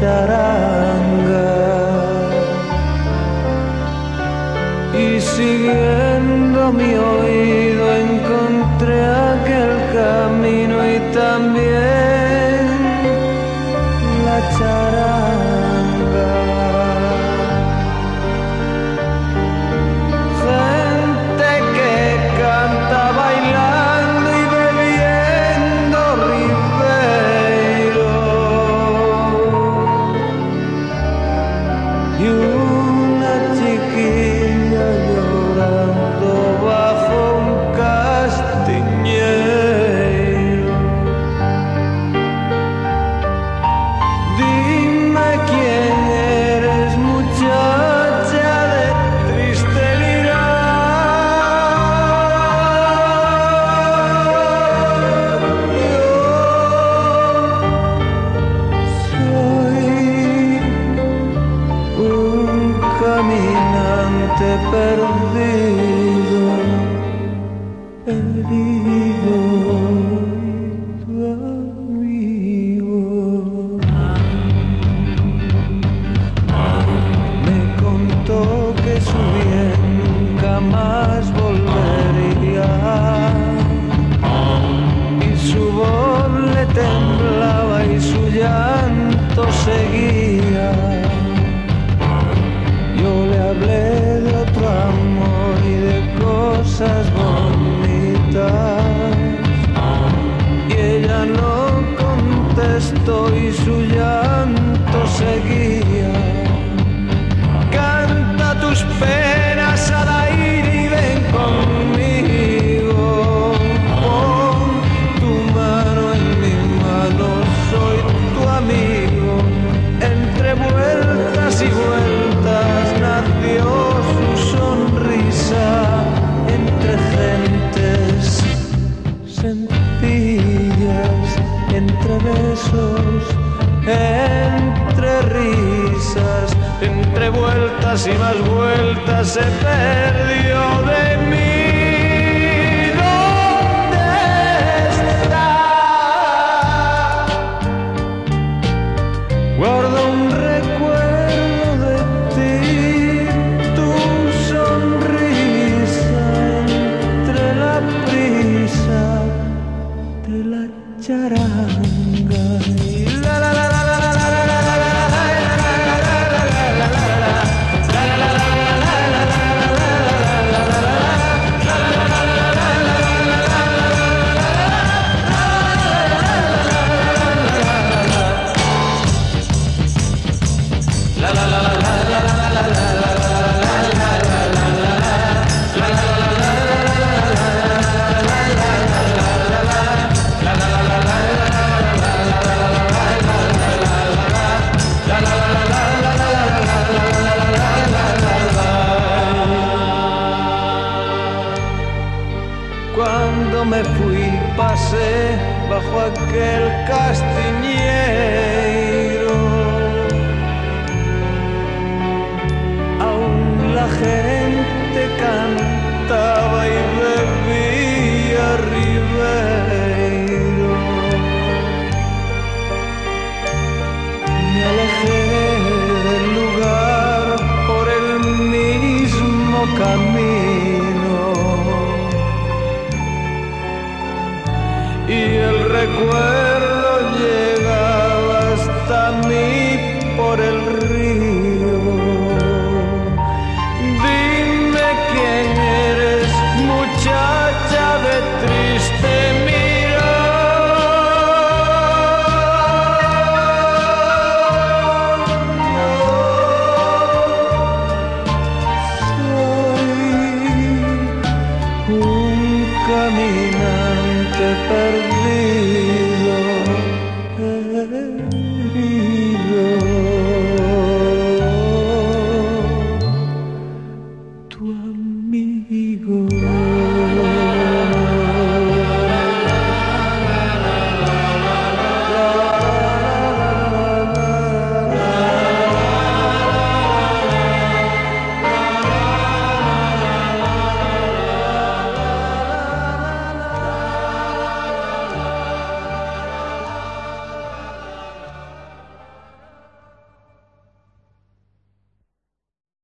charanga. Y siguiendo mi oído encontré aquel camino y también la charanga. Gente que canta bailando y bebiendo Ribeiro, y una chiquilla llorando bajo un castiñeiro. Dime quién eres, muchacha de triste Yo soy un caminante perdido, herido, tu amigo. Me contó que su bien nunca más volvería, y su voz le temblaba y su llanto seguía. Yo le hablé de otro amor y de cosas bonitas, y ella no contestó y su llanto seguía. Canta tus penas al aire y ven conmigo. Pon tu mano en mi mano, soy tu amigo. Entre vueltas y vueltas nació su sonrisa, entre gentes sencillas, entre besos, entre risas, entre vueltas y más vueltas se perdió de mí. ¿Dónde está? Guardo un recuerdo de ti, tu sonrisa entre la prisa de la charanga. Y la la la la la la la la la la. Cuando me fui pasé bajo aquel castiñeiro, aún la gente cantaba y bebía Ribeiro. Me alejé del lugar por el mismo camino, y el recuerdo